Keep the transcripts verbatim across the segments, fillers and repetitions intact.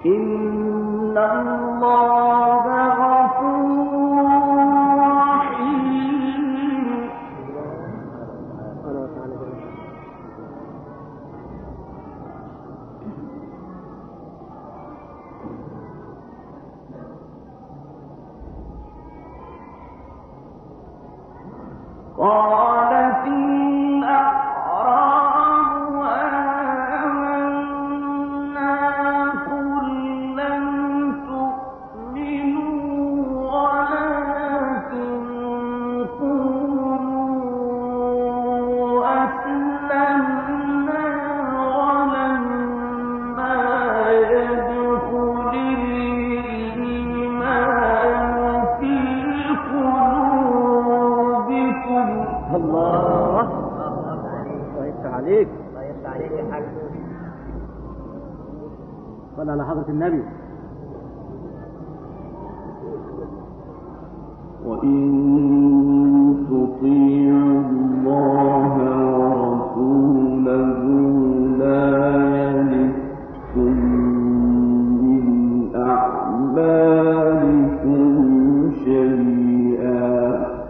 إن الله غفور رحيم. قالت الأعراب آمنا قل لم تؤمنوا ولكن قولوا أسلمنا ولما يدخل الإيمان في قلوبكم. الله الله يفتح عليك، الله يفتح عليك يا حاج. صلى على حضرة النبي. وإن تطيعوا الله ورسوله لا يلدكم من أعمالكم شيئا.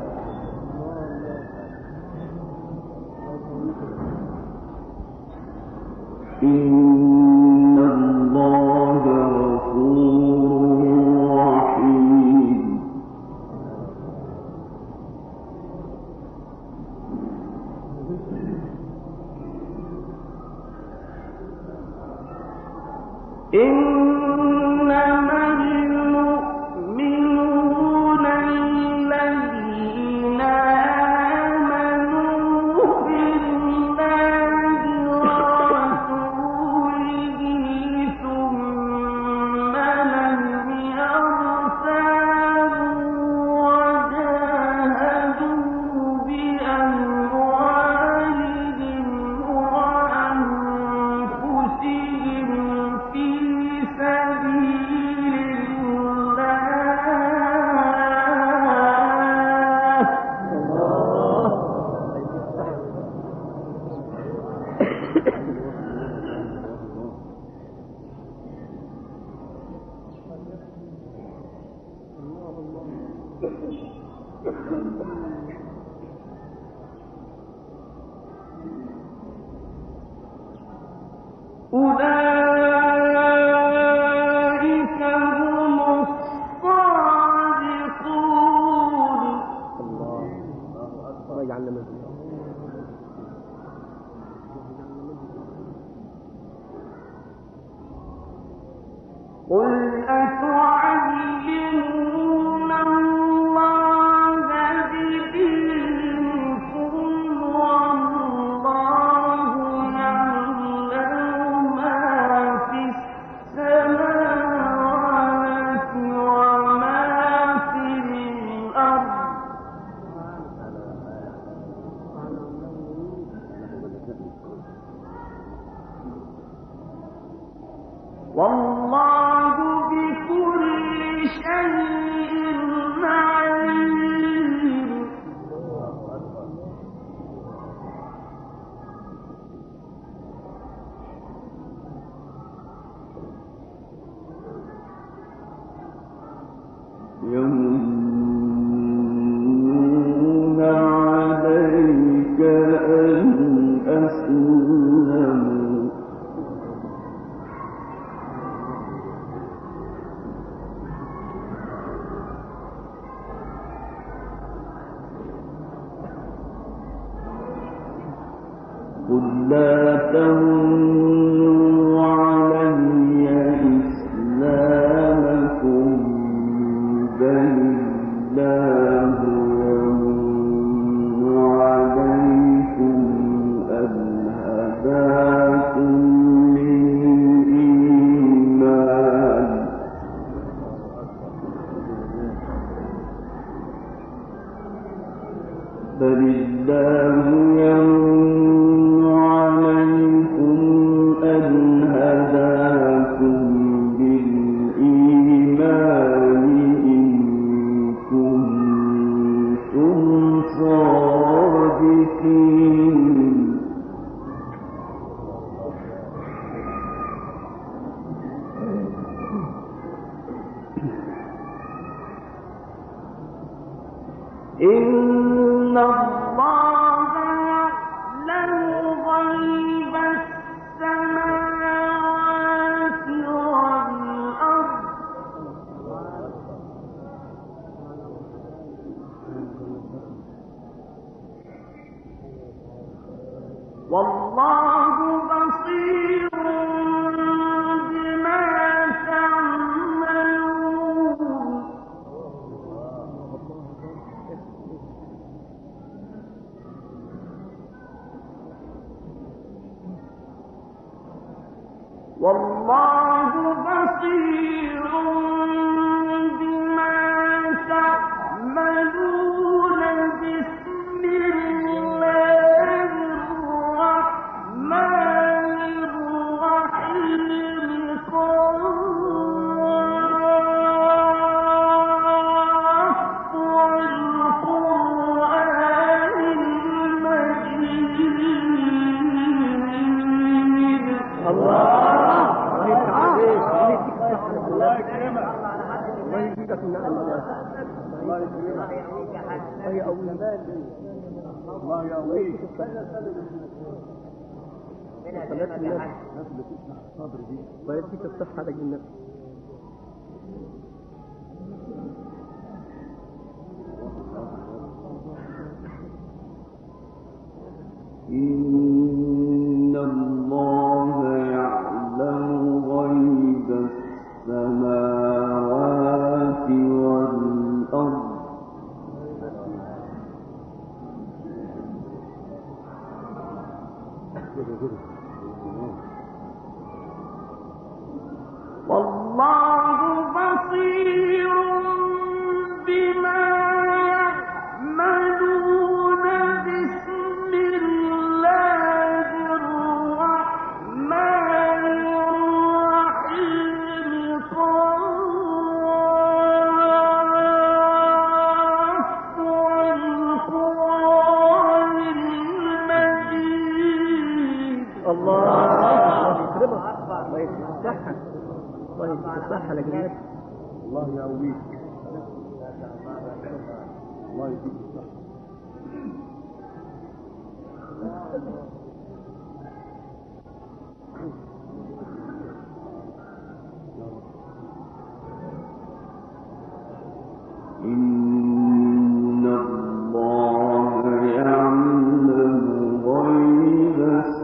إن الله غفور رحيم. إنما المؤمنون الذين آمنوا بالله ورسوله ثم لم يرتابوا وجاهدوا بأموالهم وأنفسهم في سبيل أولئك هم الصادقون. الله أكبر. يجعلنا منهم. قل أتعلمون الله بدينكم والله يعلم ما في السماوات وما في الأرض. والله بكل شيء عليم. يمنون عليك أن أسلموا قل لا تمنوا علي إسلامكم بل الله يمن عليكم أن هداكم للإيمان. بل الله يمن عليكم أن والله بصير بما تعملون والله بصير بما تعملون بسم الله الرحمن الرحيم قاف والقرآن المجيد الله الله يكرمك الله يجزيك من الله الله يكرمك الله يقويك الله يقويك الله يديك الصحة لك النفس إن الله يعلم غيب السماوات والأرض والله بصير بما يعملون بسم الله الرحمن الرحيم قاف والقرآن المجيد الله يكرمك الله يديك الصحة الله يديك الصحة لك النفس الله يقويك الله يديك الصحة إن الله يعلم غيب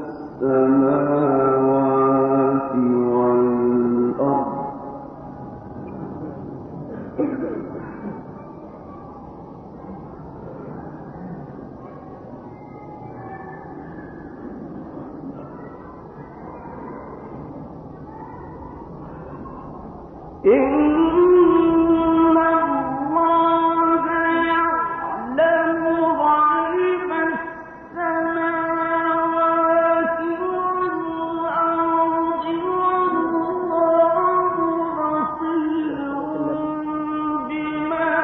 السماوات والأرض إن الله يعلم غيب السماوات والأرض والله بصير بما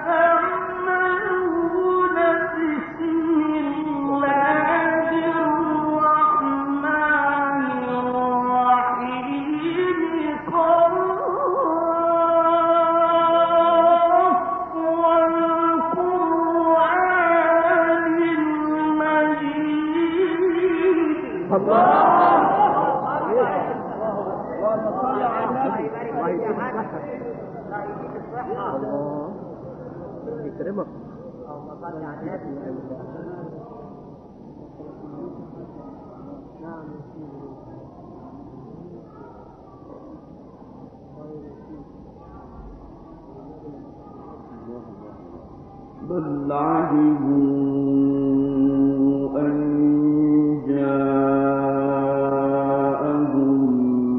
تعملون بسم الله الرحمن الرحيم قاف والقرآن المجيد الله اللهم صل على النبي الله يديك الصحة الله يكرمك اللهم صل على النبي نعم بل عجبوا أن جاءهم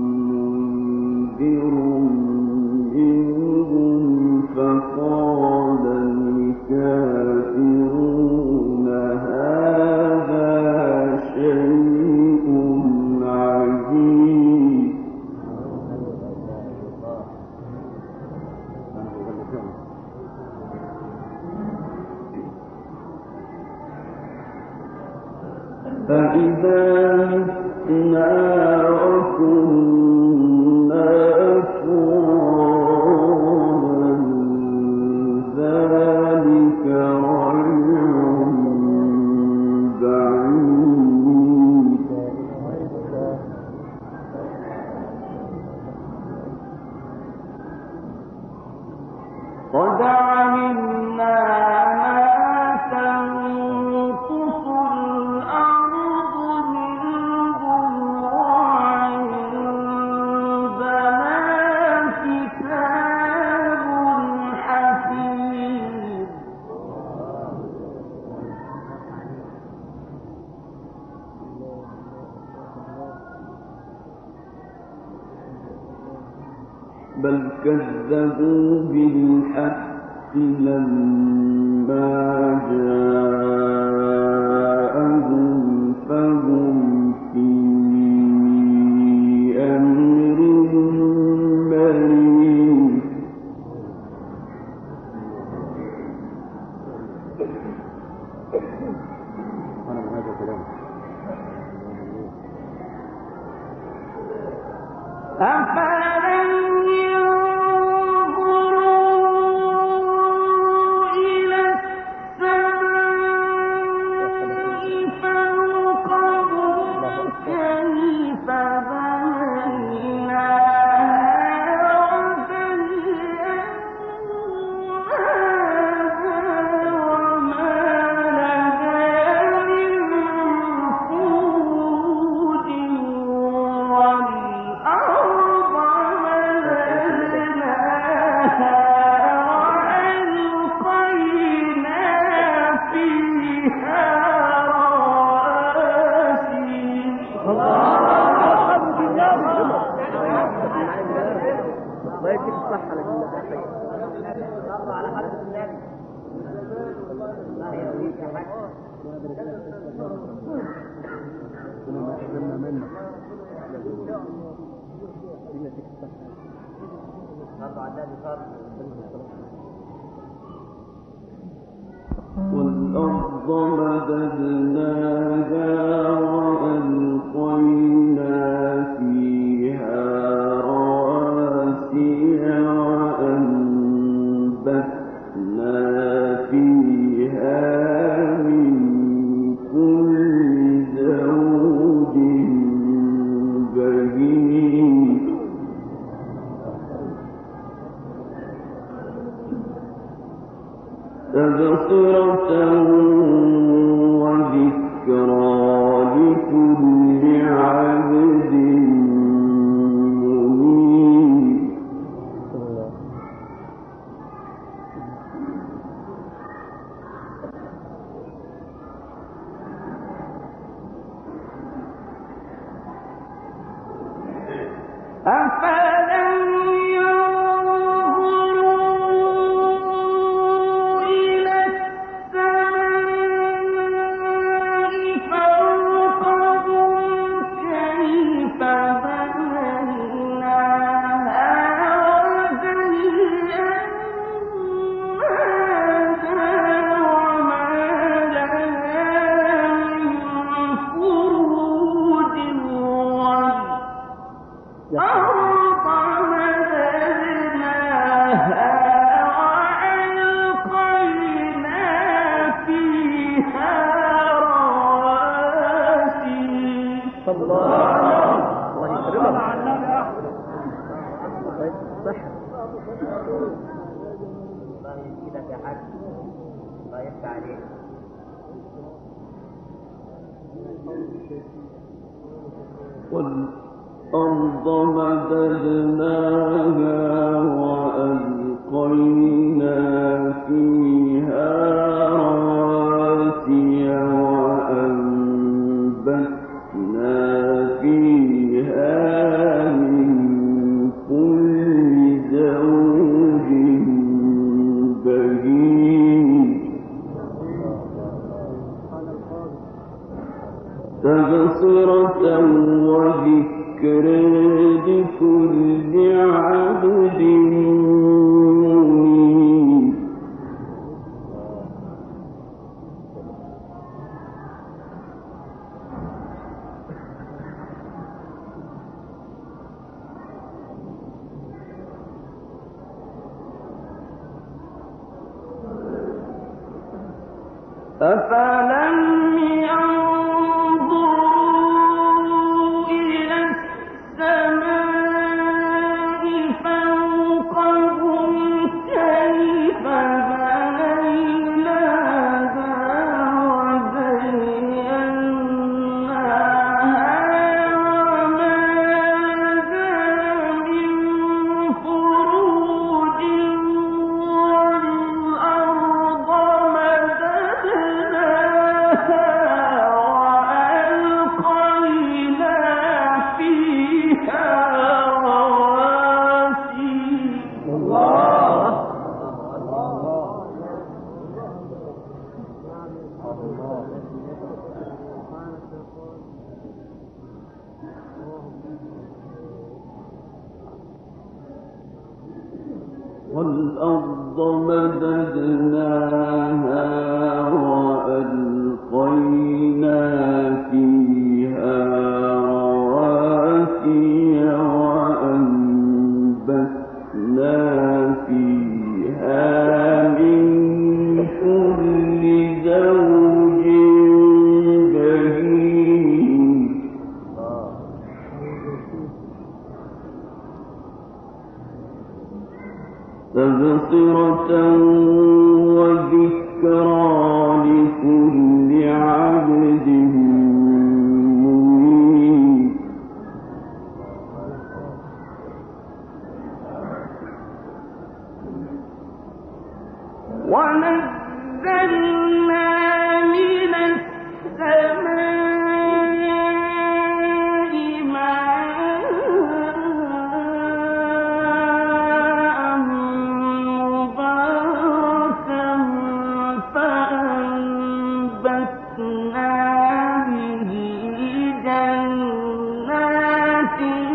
منذر منهم فقال الكافرون هذا شيء عجيب فإذا متنا وكنا ترابا ذلك رجع بعيد قد علمنا ما تنقص الأرض بل كذبوا بالحق لما جاءهم فهم في أمر مريض. أنا من هذا الكلام أفلم ينظروا إلى السماء فوقهم كيف بنيناها الله يديك الصحة لك الله على حد النبي الله يهديك يا حاج كنا نحرمنا منك يديك الصحة صلوا على النبي صلوا والأرض مددناها وألقينا فيها رواسي وأنبتنا فيها من كل زوج بهيج تبصرة وذكرى لكل عبد منيب. أفلم ينظروا إلى السماء فوقهم كيف بنيناها وزيناها وما لها من فروج والأرض مددناها وألقينا فيها رواسي. الله الله يكرمك صحة الله يزيدك يا حاج الله يفتح عليك. والأرض مددناها وألقينا فيها رواسي وأنبتنا فيها من كل زوج بهيج تبصرة وذكر لكل عبد منيب. أفلم ينظروا إلى السماء فوقهم كيف بنيناها وزيناها وما لها من فروج والأرض مددناها والأرض مددناها وألقينا فيها رواسي وأنبتنا فيها من كل زوج بهيج تبصرة وذكرى لكل عبد منيب ونزلنا من السماء ماء مباركا فأنبتنا به جنات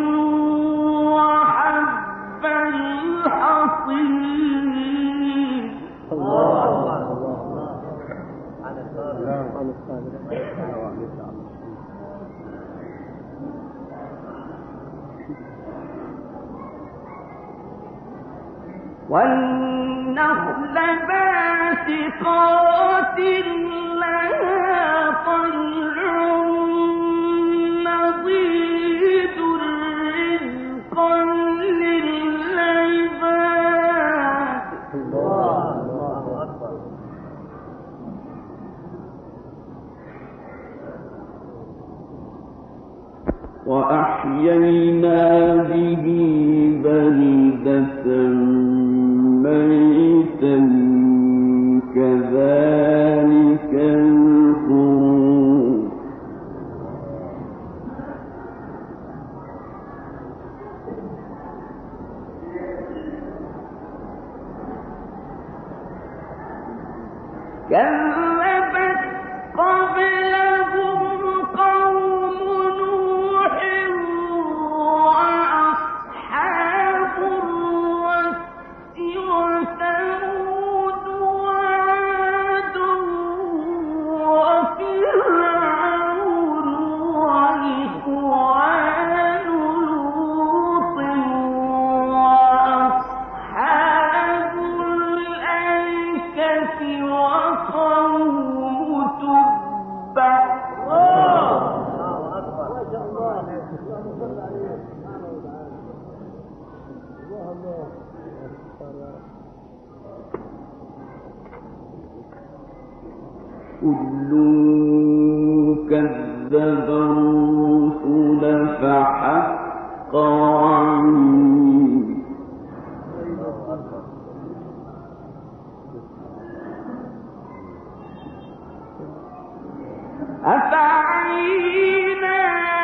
وحب الحصيد. والنخل باسقات لها طلع نضيد رزقا للعباد. وأحيينا به بلدة ميتا كذلك الخروج. كذبت قبلهم قوم نوح وأصحاب الرس وثمود وعاد وفرعون وإخوان لوط وأصحاب الأيكة وقوم تبع. كل كذب الرسل فحق وعيد. أفعينا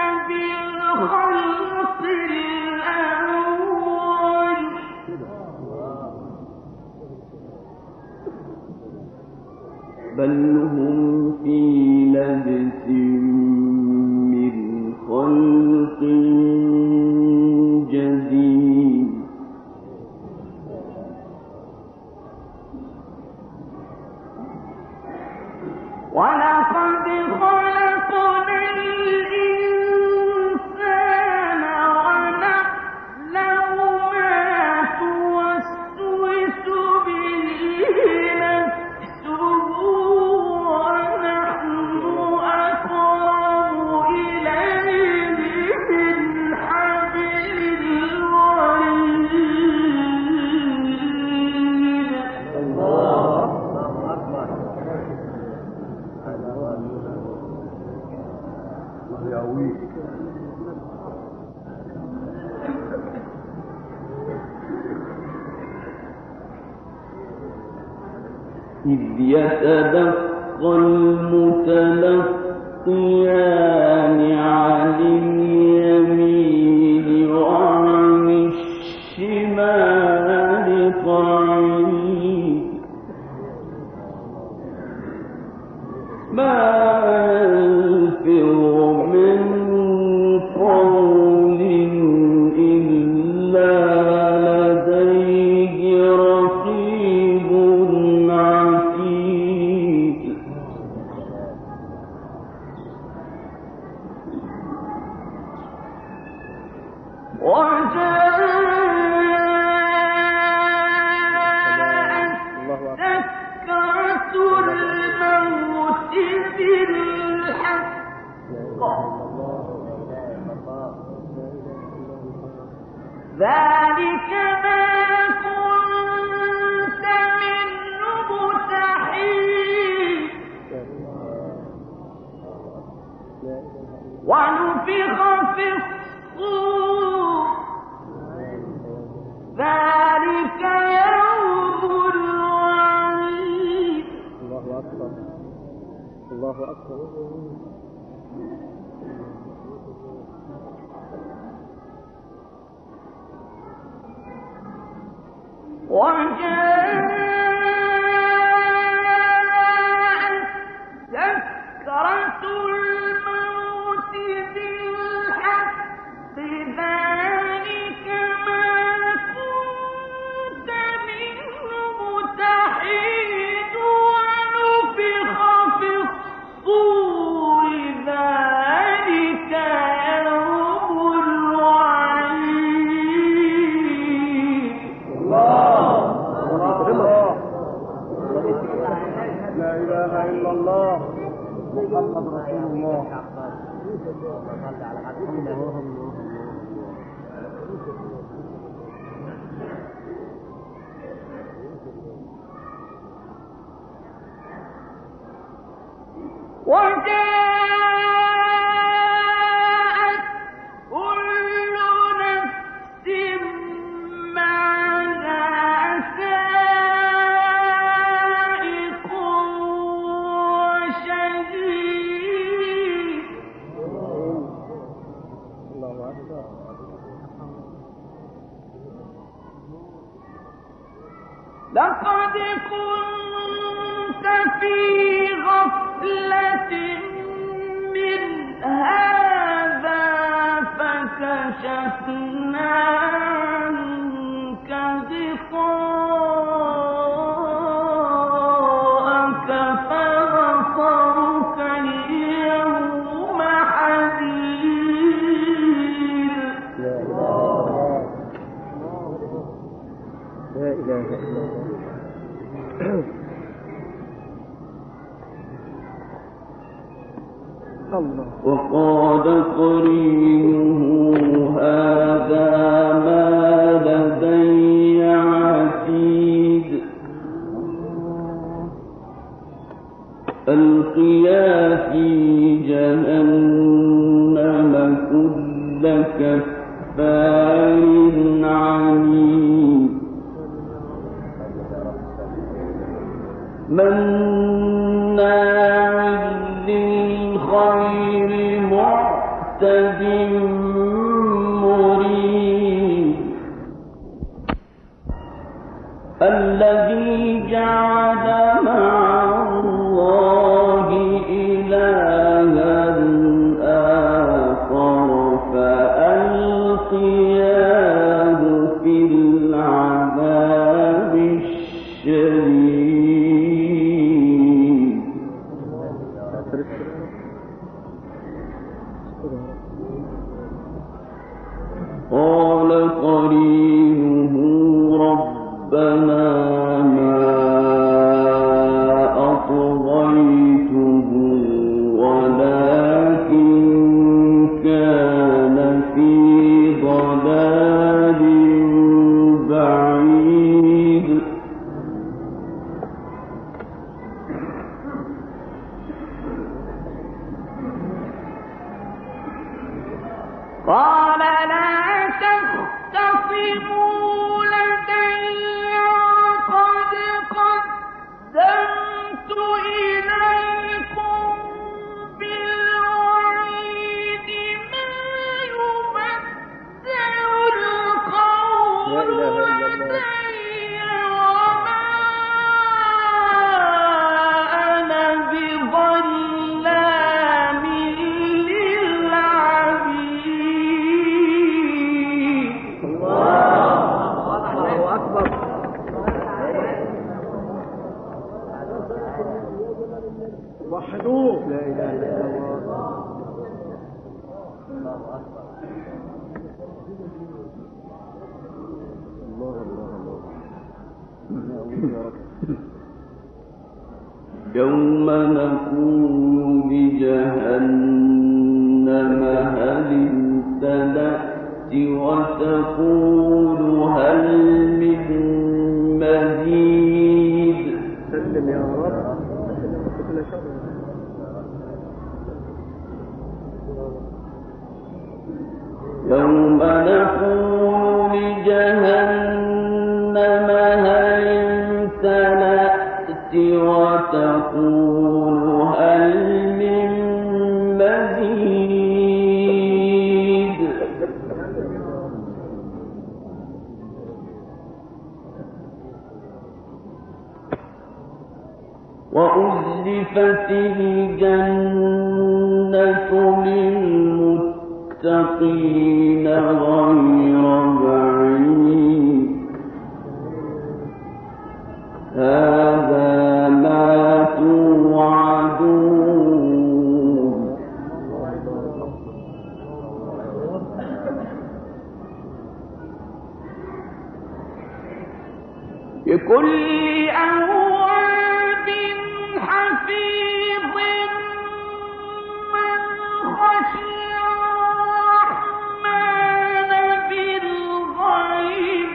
بالخلق الأول بل هم في لبس من خلق جديد. ولقد خلقنا الإنسان ونعلم ما توسوس به نفسه ونحن أقرب إليه من حبل الوريد. الله أكبر. إذ يتلقى المتلقيان عن اليمين وعن الشمال قعيد ما يلفظ من قول إلا لديه رقيب ذلك ما كنت منه تحيد ونفخ في الصور ذلك يوم الوعيد. الله أكبر الله أكبر. وجاءت سكرة الموت بالحق ذلك ما كنت منه تحيد ونفخ في الصور ذلك يوم الوعيد. لا إله إلا الله محمد رسول الله. وجاءت كل نفس معها سائق وشهيد. الله أكبر. لقد كنت في غفلة من هذا فكشفنا عنك غطاءك فبصرك اليوم حديد. لا إله إلا الله. الله. وقال قرينه هذا ما لدي عتيد ألقيا في جهنم كل كفار عنيد مناع للخير معتد مريب الذي جعل مع الله إلها آخر فألقياه في العذاب الشديد. قال قرينه ربنا ما أطغيته ولكن كان في ضلال بعيد. قال لا تختصموا لدي وقد قدمت إليكم بالوعيد ما يبدل القول لدي وما أنا بظلام للعبيد. يوم نقول لجهنم هل امتلأت وتقول هل من مزيد. سلم يا رب كل شر. يوم نقول لجهنم هل امتلأت وتقول هل من مزيد. وأزلفت الجنة للمتقين غير بعيد. هذا ما توعدون. لكل أواب حفيظ من خشي الرحمن بالغيب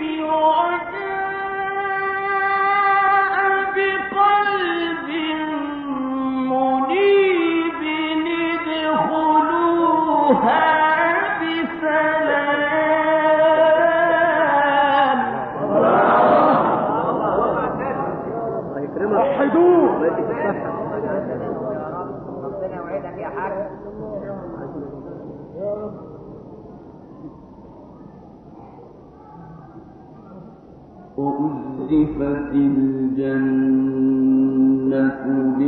وجاء بقلب منيب ادخلوها بسلام. وحدوه. ربنا يوعدك يا حاج. وأزلفت الجنة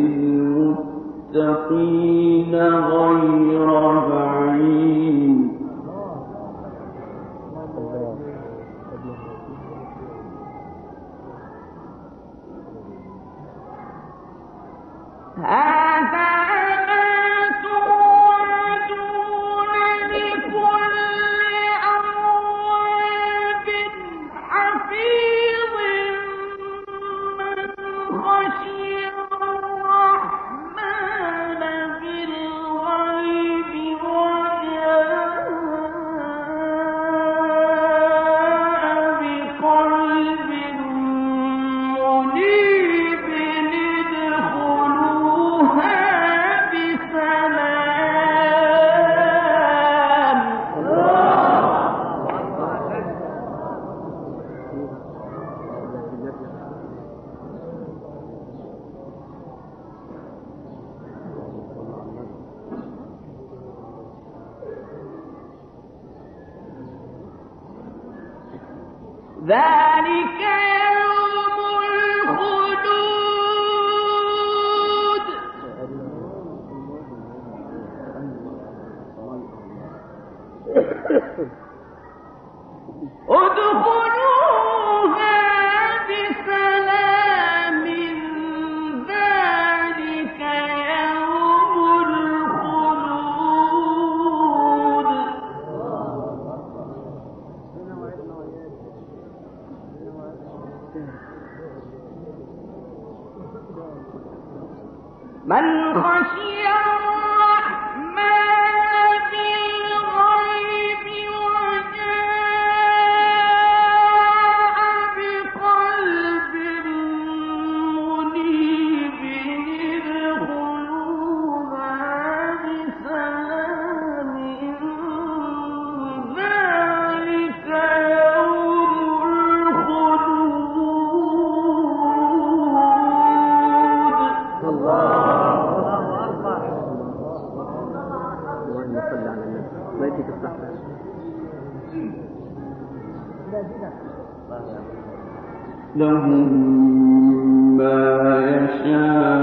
للمتقين غير بعيد. هذا ما توعدون لكل أواب حفيظ من خشي الرحمن بالغيب وجاء بقلب منيب ادخلوها بسلام. ذلك يوم الخلود. ادخلوها بسلام. ذلك يوم الخلود. من خشي الرحمن بالغيب وجاء بقلب منيب ادخلوها بسلام. ذلك يوم الخلود. اللهم صل على النبي. الله يديك الصحة. لهم ما يشاءون